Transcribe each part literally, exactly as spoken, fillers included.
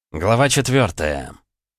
Глава четвертая.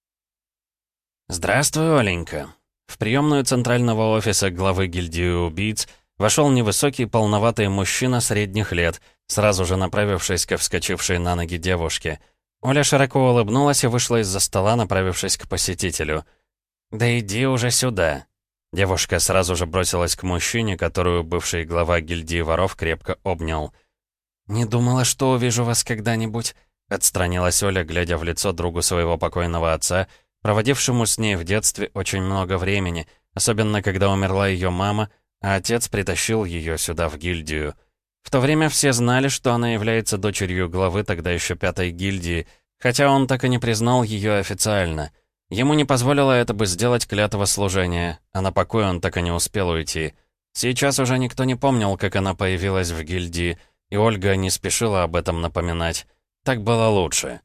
«Здравствуй, Оленька». В приемную центрального офиса главы гильдии убийц вошел невысокий полноватый мужчина средних лет, сразу же направившись ко вскочившей на ноги девушке. Оля широко улыбнулась и вышла из-за стола, направившись к посетителю. «Да иди уже сюда». Девушка сразу же бросилась к мужчине, которую бывший глава гильдии воров крепко обнял. «Не думала, что увижу вас когда-нибудь», — отстранилась Оля, глядя в лицо другу своего покойного отца, проводившему с ней в детстве очень много времени, особенно когда умерла ее мама, а отец притащил ее сюда в гильдию. В то время все знали, что она является дочерью главы тогда еще пятой гильдии, хотя он так и не признал ее официально. Ему не позволило это бы сделать клятва служения, а на покой он так и не успел уйти. Сейчас уже никто не помнил, как она появилась в гильдии, и Ольга не спешила об этом напоминать. Так было лучше.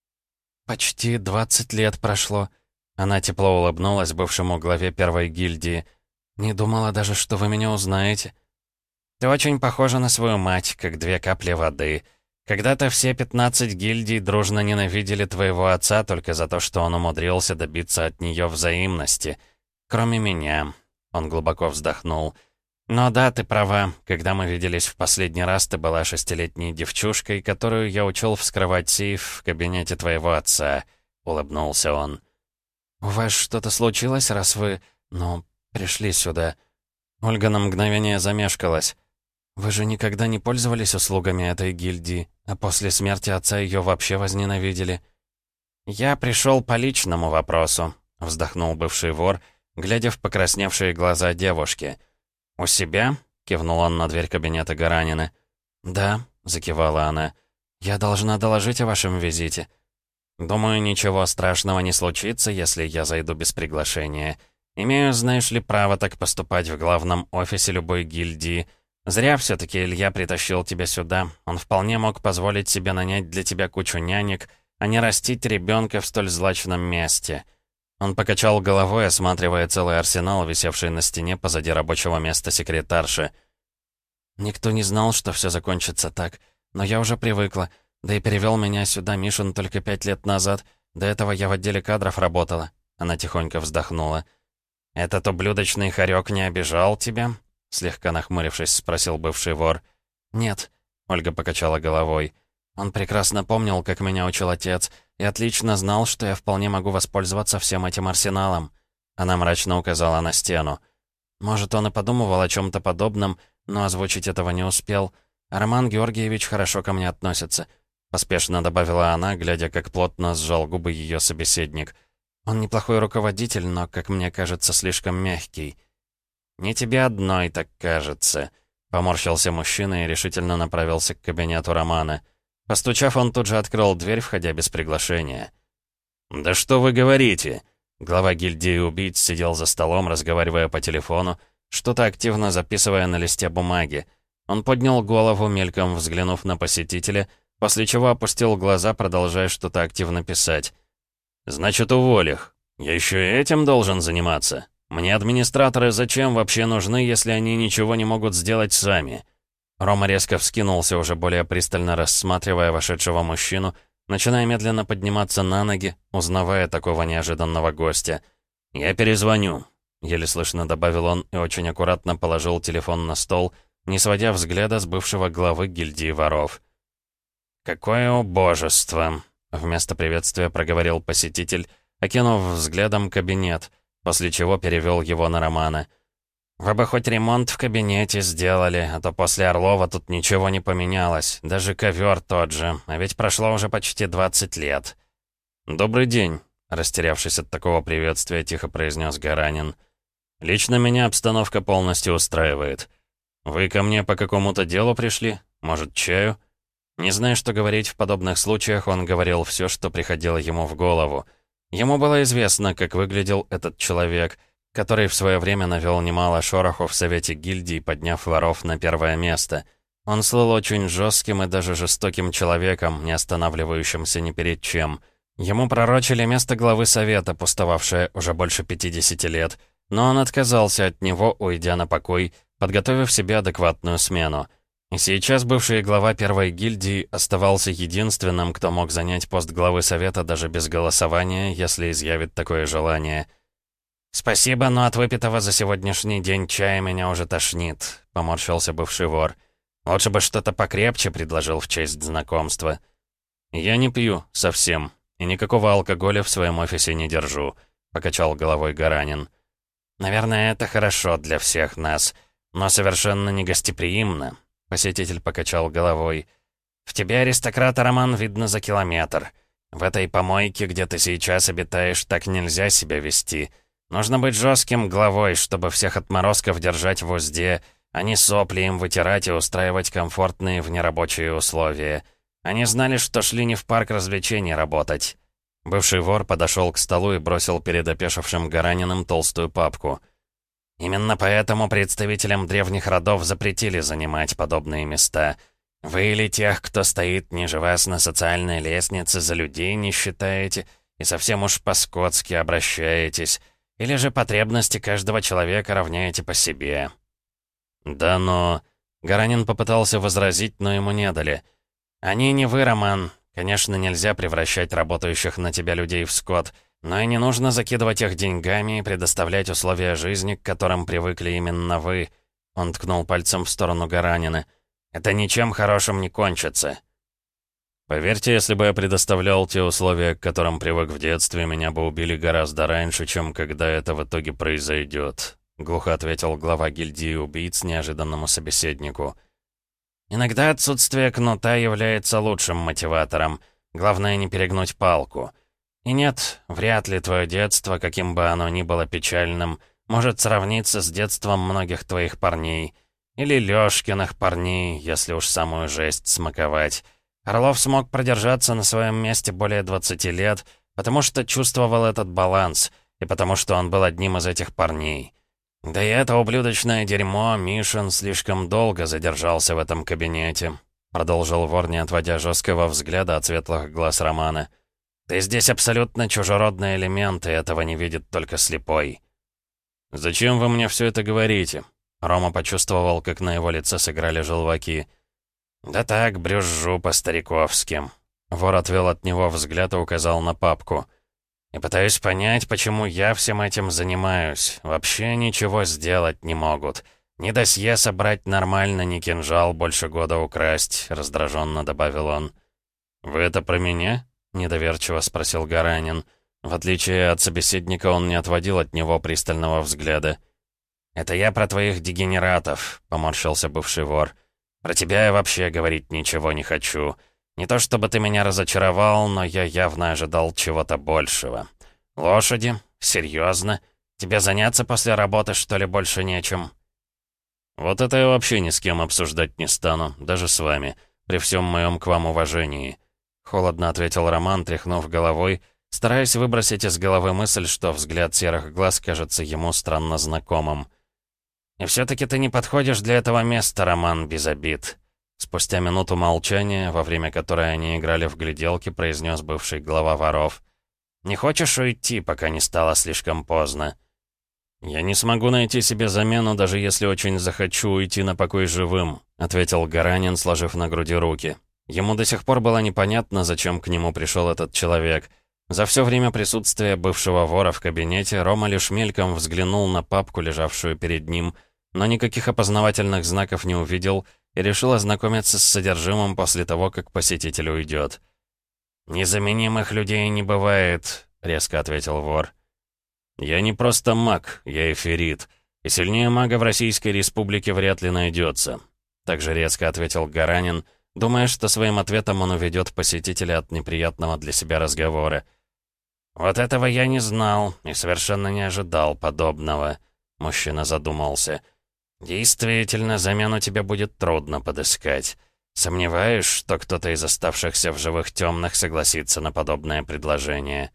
«Почти двадцать лет прошло». Она тепло улыбнулась бывшему главе первой гильдии. «Не думала даже, что вы меня узнаете». «Ты очень похожа на свою мать, как две капли воды. Когда-то все пятнадцать гильдий дружно ненавидели твоего отца только за то, что он умудрился добиться от нее взаимности. Кроме меня». Он глубоко вздохнул. «Но да, ты права. Когда мы виделись в последний раз, ты была шестилетней девчушкой, которую я учил вскрывать сейф в кабинете твоего отца», — улыбнулся он. «У вас что-то случилось, раз вы, ну, пришли сюда?» Ольга на мгновение замешкалась. «Вы же никогда не пользовались услугами этой гильдии, а после смерти отца ее вообще возненавидели?» «Я пришел по личному вопросу», — вздохнул бывший вор, глядя в покрасневшие глаза девушки. «У себя?» — кивнул он на дверь кабинета Гаранина. «Да», — закивала она. «Я должна доложить о вашем визите». «Думаю, ничего страшного не случится, если я зайду без приглашения. Имею, знаешь ли, право так поступать в главном офисе любой гильдии. Зря все-таки Илья притащил тебя сюда. Он вполне мог позволить себе нанять для тебя кучу нянек, а не растить ребенка в столь злачном месте». Он покачал головой, осматривая целый арсенал, висевший на стене позади рабочего места секретарши. «Никто не знал, что все закончится так, но я уже привыкла. Да и перевел меня сюда Мишин только пять лет назад. До этого я в отделе кадров работала». Она тихонько вздохнула. «Этот ублюдочный хорек не обижал тебя?» Слегка нахмурившись, спросил бывший вор. «Нет», — Ольга покачала головой. «Он прекрасно помнил, как меня учил отец, и отлично знал, что я вполне могу воспользоваться всем этим арсеналом». Она мрачно указала на стену. «Может, он и подумывал о чем-то подобном, но озвучить этого не успел. А Роман Георгиевич хорошо ко мне относится», — поспешно добавила она, глядя, как плотно сжал губы ее собеседник. «Он неплохой руководитель, но, как мне кажется, слишком мягкий». «Не тебе одной так кажется», — поморщился мужчина и решительно направился к кабинету Романа. Постучав, он тут же открыл дверь, входя без приглашения. «Да что вы говорите?» Глава гильдии убийц сидел за столом, разговаривая по телефону, что-то активно записывая на листе бумаги. Он поднял голову, мельком взглянув на посетителя, после чего опустил глаза, продолжая что-то активно писать. «Значит, уволь их. Я еще и этим должен заниматься. Мне администраторы зачем вообще нужны, если они ничего не могут сделать сами?» Рома резко вскинулся, уже более пристально рассматривая вошедшего мужчину, начиная медленно подниматься на ноги, узнавая такого неожиданного гостя. «Я перезвоню», — еле слышно добавил он и очень аккуратно положил телефон на стол, не сводя взгляда с бывшего главы гильдии воров. «Какое убожество!» — вместо приветствия проговорил посетитель, окинув взглядом кабинет, после чего перевел его на Романа. «Вы бы хоть ремонт в кабинете сделали, а то после Орлова тут ничего не поменялось, даже ковер тот же, а ведь прошло уже почти двадцать лет». «Добрый день», — растерявшись от такого приветствия, тихо произнес Гаранин. «Лично меня обстановка полностью устраивает. Вы ко мне по какому-то делу пришли? Может, чаю?» Не зная, что говорить в подобных случаях, он говорил все, что приходило ему в голову. Ему было известно, как выглядел этот человек — который в свое время навел немало шороху в Совете гильдий, подняв воров на первое место. Он слыл очень жестким и даже жестоким человеком, не останавливающимся ни перед чем. Ему пророчили место главы Совета, пустовавшее уже больше пятидесяти лет, но он отказался от него, уйдя на покой, подготовив себе адекватную смену. И сейчас бывший глава первой гильдии оставался единственным, кто мог занять пост главы совета даже без голосования, если изъявит такое желание. «Спасибо, но от выпитого за сегодняшний день чая меня уже тошнит», — поморщился бывший вор. «Лучше бы что-то покрепче предложил в честь знакомства». «Я не пью, совсем, и никакого алкоголя в своем офисе не держу», — покачал головой Гаранин. «Наверное, это хорошо для всех нас, но совершенно не гостеприимно», — посетитель покачал головой. «В тебе, аристократа, Роман, видно за километр. В этой помойке, где ты сейчас обитаешь, так нельзя себя вести. Нужно быть жестким главой, чтобы всех отморозков держать в узде, а не сопли им вытирать и устраивать комфортные внерабочие условия. Они знали, что шли не в парк развлечений работать». Бывший вор подошел к столу и бросил перед опешившим Гараниным толстую папку. «Именно поэтому представителям древних родов запретили занимать подобные места. Вы или тех, кто стоит ниже вас на социальной лестнице, за людей не считаете и совсем уж по-скотски обращаетесь, или же потребности каждого человека равняете по себе». «Да, но...» Гаранин попытался возразить, но ему не дали. «Они не вы, Роман. Конечно, нельзя превращать работающих на тебя людей в скот, но и не нужно закидывать их деньгами и предоставлять условия жизни, к которым привыкли именно вы». Он ткнул пальцем в сторону Гаранина. «Это ничем хорошим не кончится». «Поверьте, если бы я предоставлял те условия, к которым привык в детстве, меня бы убили гораздо раньше, чем когда это в итоге произойдет», — глухо ответил глава гильдии убийц неожиданному собеседнику. «Иногда отсутствие кнута является лучшим мотиватором. Главное не перегнуть палку. И нет, вряд ли твое детство, каким бы оно ни было печальным, может сравниться с детством многих твоих парней. Или Лёшкиных парней, если уж самую жесть смаковать. Орлов смог продержаться на своем месте более двадцати лет, потому что чувствовал этот баланс, и потому что он был одним из этих парней. Да и это ублюдочное дерьмо, Мишин, слишком долго задержался в этом кабинете», — продолжил вор, не отводя жесткого взгляда от светлых глаз Романа. «Ты здесь абсолютно чужеродный элемент, и этого не видит только слепой». «Зачем вы мне все это говорите?» Рома почувствовал, как на его лице сыграли желваки. «Да так, брюзжу по-стариковски». Вор отвел от него взгляд и указал на папку. «И пытаюсь понять, почему я всем этим занимаюсь. Вообще ничего сделать не могут. Ни досье собрать нормально, ни кинжал больше года украсть», — раздраженно добавил он. «Вы это про меня?» — недоверчиво спросил Гаранин. В отличие от собеседника, он не отводил от него пристального взгляда. «Это я про твоих дегенератов», — поморщился бывший вор. «Про тебя я вообще говорить ничего не хочу. Не то чтобы ты меня разочаровал, но я явно ожидал чего-то большего. Лошади? Серьезно? Тебе заняться после работы, что ли, больше нечем?» «Вот это я вообще ни с кем обсуждать не стану, даже с вами, при всем моем к вам уважении», — холодно ответил Роман, тряхнув головой, стараясь выбросить из головы мысль, что взгляд серых глаз кажется ему странно знакомым. «И все-таки ты не подходишь для этого места, Роман, без обид». Спустя минуту молчания, во время которой они играли в гляделки, произнес бывший глава воров. «Не хочешь уйти, пока не стало слишком поздно?» «Я не смогу найти себе замену, даже если очень захочу уйти на покой живым», ответил Гаранин, сложив на груди руки. Ему до сих пор было непонятно, зачем к нему пришел этот человек. За все время присутствия бывшего вора в кабинете Рома лишь мельком взглянул на папку, лежавшую перед ним, но никаких опознавательных знаков не увидел и решил ознакомиться с содержимым после того, как посетитель уйдет. «Незаменимых людей не бывает», — резко ответил вор. «Я не просто маг, я эфирит, и сильнее мага в Российской Республике вряд ли найдется», — также резко ответил Гаранин, думая, что своим ответом он уведет посетителя от неприятного для себя разговора. «Вот этого я не знал и совершенно не ожидал подобного», — мужчина задумался. «Действительно, замену тебе будет трудно подыскать. Сомневаюсь, что кто-то из оставшихся в живых темных согласится на подобное предложение».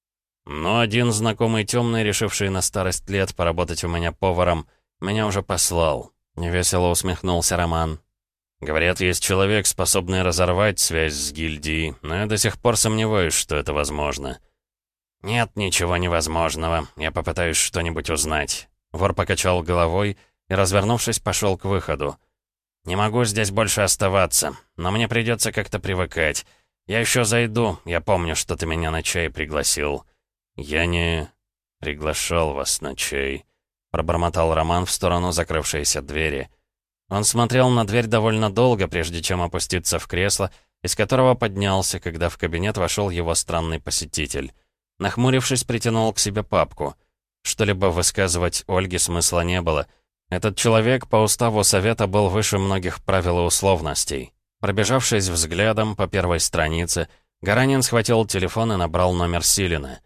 «Но один знакомый темный, решивший на старость лет поработать у меня поваром, меня уже послал», — невесело усмехнулся Роман. «Говорят, есть человек, способный разорвать связь с гильдией, но я до сих пор сомневаюсь, что это возможно». «Нет ничего невозможного, я попытаюсь что-нибудь узнать». Вор покачал головой и, развернувшись, пошел к выходу. Не могу здесь больше оставаться, но мне придется как-то привыкать. Я еще зайду, я помню, что ты меня на чай пригласил». «Я не приглашал вас на чай», — пробормотал Роман в сторону закрывшейся двери. Он смотрел на дверь довольно долго, прежде чем опуститься в кресло, из которого поднялся, когда в кабинет вошел его странный посетитель. Нахмурившись, притянул к себе папку. Что-либо высказывать Ольге смысла не было. Этот человек по уставу совета был выше многих правил и условностей. Пробежавшись взглядом по первой странице, Гаранин схватил телефон и набрал номер Силина.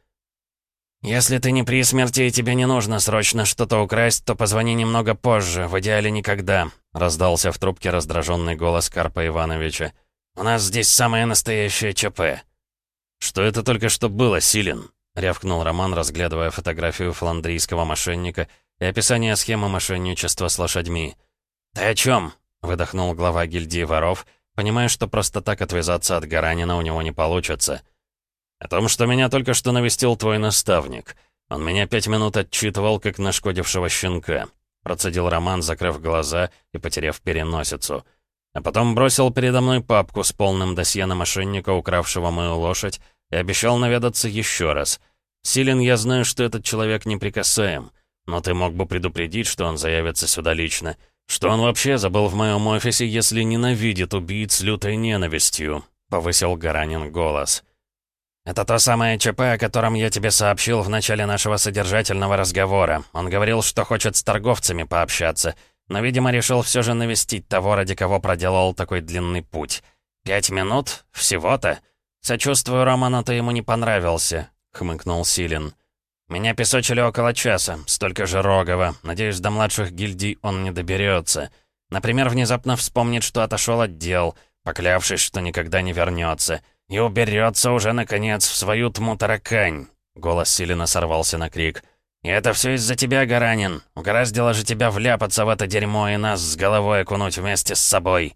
«Если ты не при смерти и тебе не нужно срочно что-то украсть, то позвони немного позже, в идеале никогда», — раздался в трубке раздраженный голос Карпа Ивановича. «У нас здесь самое настоящее ЧП». «Что это только что было, Силин?» — рявкнул Роман, разглядывая фотографию фландрийского мошенника и описание схемы мошенничества с лошадьми. «Ты о чем?» — выдохнул глава гильдии воров, понимая, что просто так отвязаться от Гаранина у него не получится. «О том, что меня только что навестил твой наставник. Он меня пять минут отчитывал, как нашкодившего щенка», — процедил Роман, закрыв глаза и потеряв переносицу. «А потом бросил передо мной папку с полным досье на мошенника, укравшего мою лошадь, и обещал наведаться еще раз. Силин, я знаю, что этот человек неприкасаем, но ты мог бы предупредить, что он заявится сюда лично, что он вообще забыл в моем офисе, если ненавидит убийц лютой ненавистью», — повысил Гаранин голос. «Это то самое ЧП, о котором я тебе сообщил в начале нашего содержательного разговора. Он говорил, что хочет с торговцами пообщаться, но, видимо, решил все же навестить того, ради кого проделал такой длинный путь. Пять минут? Всего-то? Сочувствую, Роману, ты ему не понравился», — хмыкнул Силин. «Меня песочили около часа, столько же Рогова. Надеюсь, до младших гильдий он не доберется. Например, внезапно вспомнит, что отошел от дел, поклявшись, что никогда не вернется. И уберется уже, наконец, в свою тьму-таракань». Голос Силина сорвался на крик. «И это все из-за тебя, Гаранин. Угораздило же тебя вляпаться в это дерьмо и нас с головой окунуть вместе с собой».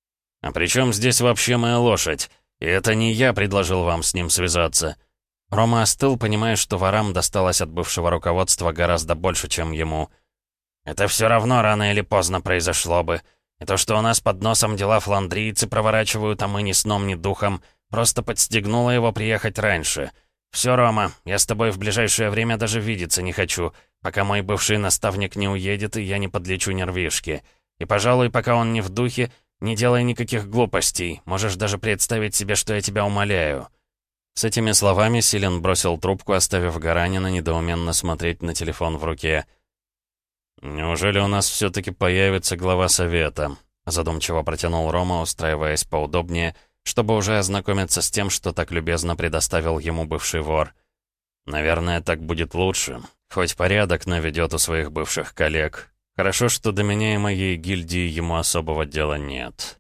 «А при чем здесь вообще моя лошадь? И это не я предложил вам с ним связаться». Рома остыл, понимая, что ворам досталось от бывшего руководства гораздо больше, чем ему. «Это все равно рано или поздно произошло бы. И то, что у нас под носом дела фландрийцы проворачивают, а мы ни сном, ни духом, просто подстегнуло его приехать раньше. Все, Рома, я с тобой в ближайшее время даже видеться не хочу, пока мой бывший наставник не уедет, и я не подлечу нервишки. И, пожалуй, пока он не в духе, не делай никаких глупостей. Можешь даже представить себе, что я тебя умоляю». С этими словами Силин бросил трубку, оставив Гаранина недоуменно смотреть на телефон в руке. «Неужели у нас все-таки появится глава совета?» — задумчиво протянул Рома, устраиваясь поудобнее, чтобы уже ознакомиться с тем, что так любезно предоставил ему бывший вор. «Наверное, так будет лучше. Хоть порядок наведет у своих бывших коллег. Хорошо, что до меня и моей гильдии ему особого дела нет».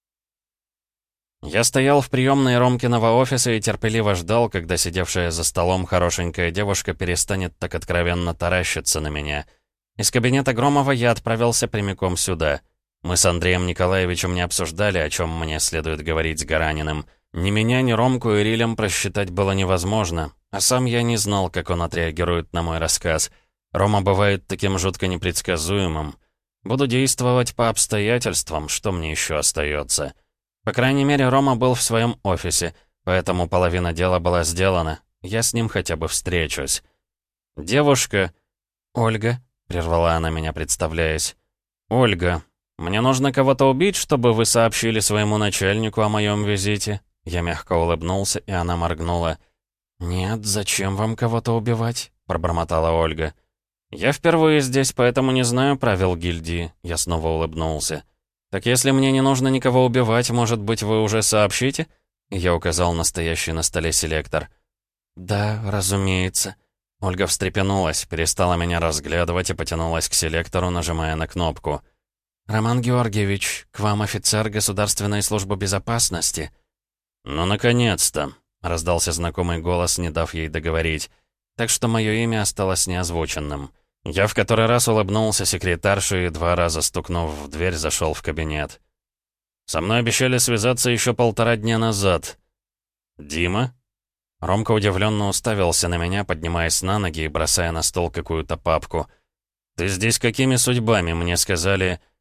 Я стоял в приемной Ромкиного офиса и терпеливо ждал, когда сидевшая за столом хорошенькая девушка перестанет так откровенно таращиться на меня. Из кабинета Громова я отправился прямиком сюда. Мы с Андреем Николаевичем не обсуждали, о чем мне следует говорить с Гараниным. Ни меня, ни Ромку и Рилем просчитать было невозможно, а сам я не знал, как он отреагирует на мой рассказ. Рома бывает таким жутко непредсказуемым. Буду действовать по обстоятельствам, что мне еще остается. По крайней мере, Рома был в своем офисе, поэтому половина дела была сделана. Я с ним хотя бы встречусь. «Девушка...» «Ольга», — прервала она меня, представляясь. «Ольга, мне нужно кого-то убить, чтобы вы сообщили своему начальнику о моем визите?» Я мягко улыбнулся, и она моргнула. «Нет, зачем вам кого-то убивать?» — пробормотала Ольга. «Я впервые здесь, поэтому не знаю правил гильдии», — я снова улыбнулся. «Так если мне не нужно никого убивать, может быть, вы уже сообщите?» Я указал на стоящий на столе селектор. «Да, разумеется». Ольга встрепенулась, перестала меня разглядывать и потянулась к селектору, нажимая на кнопку. «Роман Георгиевич, к вам офицер Государственной службы безопасности». «Ну, наконец-то!» — раздался знакомый голос, не дав ей договорить. Так что мое имя осталось неозвученным. Я в который раз улыбнулся секретарше и два раза, стукнув в дверь, зашел в кабинет. «Со мной обещали связаться еще полтора дня назад». «Дима?» Ромка удивленно уставился на меня, поднимаясь на ноги и бросая на стол какую-то папку. «Ты здесь какими судьбами? Мне сказали...»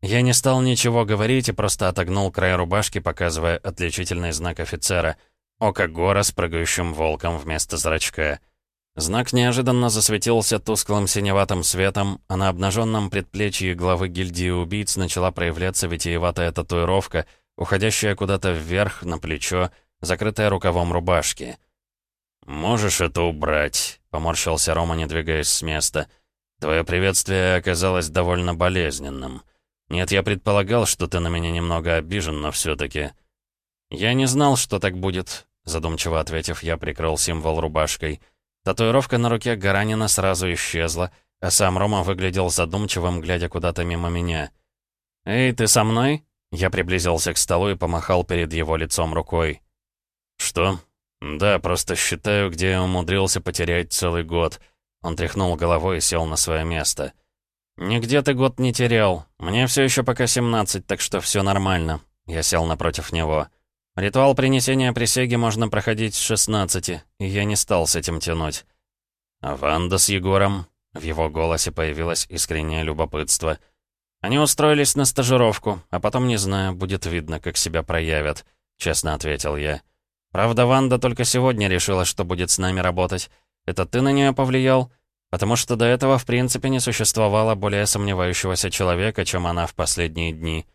Я не стал ничего говорить и просто отогнул край рубашки, показывая отличительный знак офицера — око Гора с прыгающим волком вместо зрачка. Знак неожиданно засветился тусклым синеватым светом, а на обнаженном предплечье главы гильдии убийц начала проявляться витиеватая татуировка, уходящая куда-то вверх, на плечо, закрытая рукавом рубашки. «Можешь это убрать?» — поморщился Рома, не двигаясь с места. «Твое приветствие оказалось довольно болезненным. Нет, я предполагал, что ты на меня немного обижен, но все-таки...» «Я не знал, что так будет», — задумчиво ответив, я прикрыл символ рубашкой. Татуировка на руке Гаранина сразу исчезла, а сам Рома выглядел задумчивым, глядя куда-то мимо меня. «Эй, ты со мной?» Я приблизился к столу и помахал перед его лицом рукой. «Что?» «Да, просто считаю, где я умудрился потерять целый год». Он тряхнул головой и сел на свое место. «Нигде ты год не терял. Мне все еще пока семнадцать, так что все нормально». Я сел напротив него. «Ритуал принесения присяги можно проходить с шестнадцати, и я не стал с этим тянуть». «А Ванда с Егором?» В его голосе появилось искреннее любопытство. «Они устроились на стажировку, а потом, не знаю, будет видно, как себя проявят», — честно ответил я. «Правда, Ванда только сегодня решила, что будет с нами работать. Это ты на нее повлиял? Потому что до этого, в принципе, не существовало более сомневающегося человека, чем она в последние дни».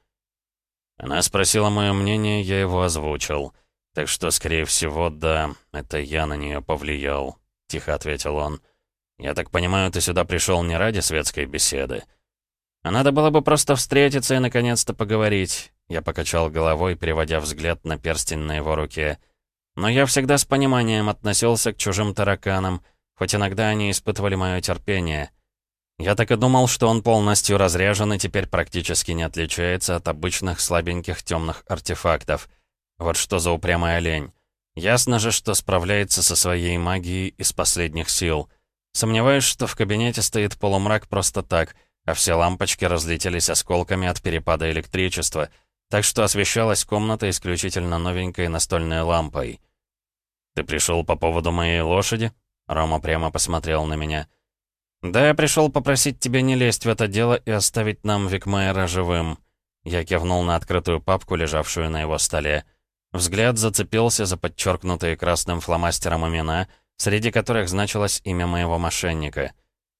Она спросила мое мнение, я его озвучил. «Так что, скорее всего, да, это я на нее повлиял», — тихо ответил он. «Я так понимаю, ты сюда пришел не ради светской беседы?» «А надо было бы просто встретиться и наконец-то поговорить», — я покачал головой, переводя взгляд на перстень на его руке. «Но я всегда с пониманием относился к чужим тараканам, хоть иногда они испытывали мое терпение. Я так и думал, что он полностью разряжен и теперь практически не отличается от обычных слабеньких темных артефактов. Вот что за упрямая лень. Ясно же, что справляется со своей магией из последних сил. Сомневаюсь, что в кабинете стоит полумрак просто так, а все лампочки разлетелись осколками от перепада электричества, так что освещалась комната исключительно новенькой настольной лампой. «Ты пришел по поводу моей лошади?» Рома прямо посмотрел на меня. «Да, я пришел попросить тебя не лезть в это дело и оставить нам Викмайера живым». Я кивнул на открытую папку, лежавшую на его столе. Взгляд зацепился за подчеркнутые красным фломастером имена, среди которых значилось имя моего мошенника.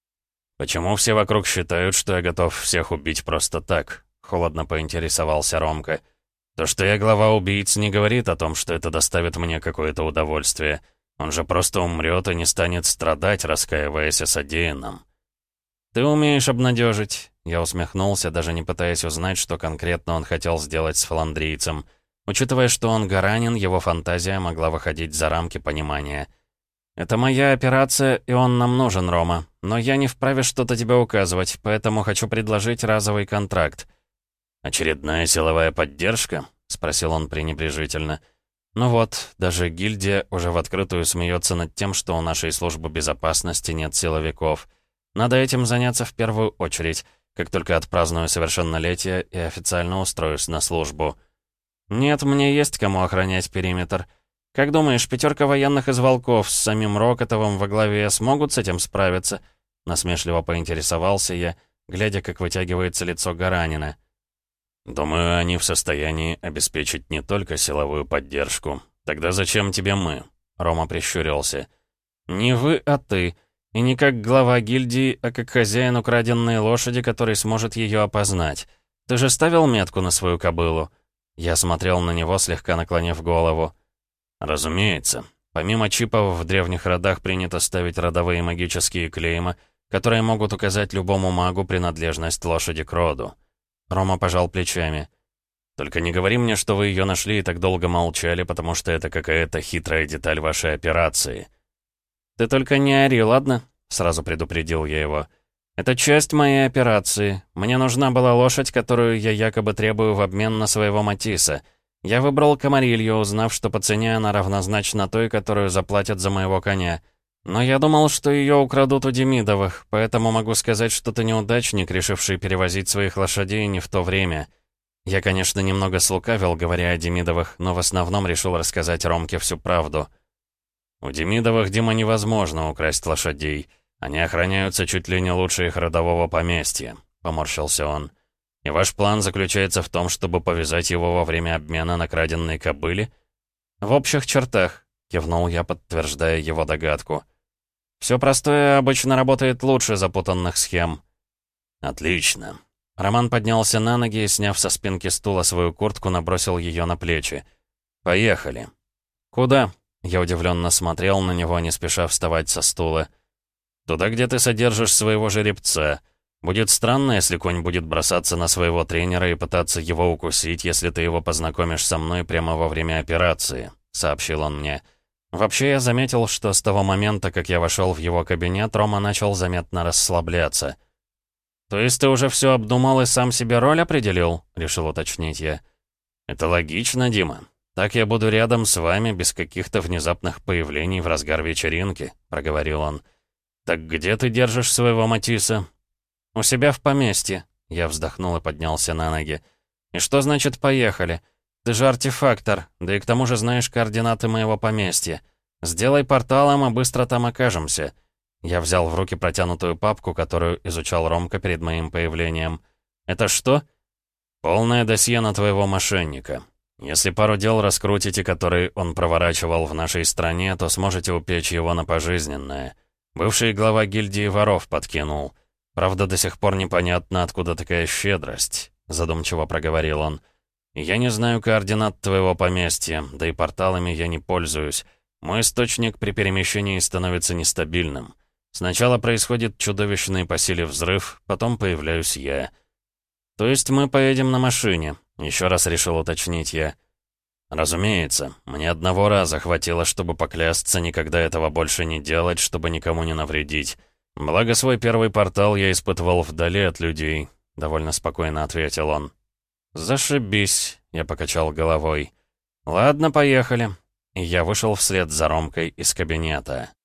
«Почему все вокруг считают, что я готов всех убить просто так?» — холодно поинтересовался Ромка. «То, что я глава убийц, не говорит о том, что это доставит мне какое-то удовольствие. Он же просто умрет и не станет страдать, раскаиваясь о содеянном». «Ты умеешь обнадежить», — я усмехнулся, даже не пытаясь узнать, что конкретно он хотел сделать с фландрийцем. Учитывая, что он Гаранин, его фантазия могла выходить за рамки понимания. «Это моя операция, и он нам нужен, Рома. Но я не вправе что-то тебе указывать, поэтому хочу предложить разовый контракт». «Очередная силовая поддержка?» — спросил он пренебрежительно. «Ну вот, даже гильдия уже в открытую смеется над тем, что у нашей службы безопасности нет силовиков. Надо этим заняться в первую очередь, как только отпраздную совершеннолетие и официально устроюсь на службу». «Нет, мне есть кому охранять периметр. Как думаешь, пятерка военных из волков с самим Рокотовым во главе смогут с этим справиться?» Насмешливо поинтересовался я, глядя, как вытягивается лицо Гаранина. «Думаю, они в состоянии обеспечить не только силовую поддержку. Тогда зачем тебе мы?» Рома прищурился. «Не вы, а ты. И не как глава гильдии, а как хозяин украденной лошади, который сможет ее опознать. Ты же ставил метку на свою кобылу?» Я смотрел на него, слегка наклонив голову. «Разумеется. Помимо чипов, в древних родах принято ставить родовые магические клейма, которые могут указать любому магу принадлежность лошади к роду». Рома пожал плечами. «Только не говори мне, что вы ее нашли и так долго молчали, потому что это какая-то хитрая деталь вашей операции». «Ты только не ори, ладно?» — сразу предупредил я его. «Это часть моей операции. Мне нужна была лошадь, которую я якобы требую в обмен на своего Матисса. Я выбрал Камарилью, узнав, что по цене она равнозначна той, которую заплатят за моего коня. Но я думал, что ее украдут у Демидовых, поэтому могу сказать, что ты неудачник, решивший перевозить своих лошадей не в то время». Я, конечно, немного слукавил, говоря о Демидовых, но в основном решил рассказать Ромке всю правду. «У Демидовых, Дима, невозможно украсть лошадей. Они охраняются чуть ли не лучше их родового поместья», — поморщился он. И ваш план заключается в том, чтобы повязать его во время обмена на краденной кобыле?» «В общих чертах», — кивнул я, подтверждая его догадку. «Все простое обычно работает лучше запутанных схем». «Отлично». Роман поднялся на ноги и, сняв со спинки стула свою куртку, набросил ее на плечи. «Поехали». «Куда?» — я удивленно смотрел на него, не спеша вставать со стула. «Туда, где ты содержишь своего жеребца. Будет странно, если конь будет бросаться на своего тренера и пытаться его укусить, если ты его познакомишь со мной прямо во время операции», — сообщил он мне. Вообще, я заметил, что с того момента, как я вошел в его кабинет, Рома начал заметно расслабляться. «То есть ты уже все обдумал и сам себе роль определил?» — решил уточнить я. «Это логично, Дима. Так я буду рядом с вами, без каких-то внезапных появлений в разгар вечеринки», — проговорил он. «Так где ты держишь своего Матисса?» «У себя в поместье», — я вздохнул и поднялся на ноги. «И что значит «поехали»? Ты же артефактор, да и к тому же знаешь координаты моего поместья. Сделай портал, а мы быстро там окажемся». Я взял в руки протянутую папку, которую изучал Ромка перед моим появлением. «Это что?» «Полное досье на твоего мошенника. Если пару дел раскрутите, которые он проворачивал в нашей стране, то сможете упечь его на пожизненное. Бывший глава гильдии воров подкинул. Правда, до сих пор непонятно, откуда такая щедрость», — задумчиво проговорил он. «Я не знаю координат твоего поместья, да и порталами я не пользуюсь. Мой источник при перемещении становится нестабильным. Сначала происходит чудовищный по силе взрыв, потом появляюсь я». «То есть мы поедем на машине?» — еще раз решил уточнить я. «Разумеется. Мне одного раза хватило, чтобы поклясться никогда этого больше не делать, чтобы никому не навредить. Благо, свой первый портал я испытывал вдали от людей», — довольно спокойно ответил он. «Зашибись», — я покачал головой. «Ладно, поехали». И я вышел вслед за Ромкой из кабинета.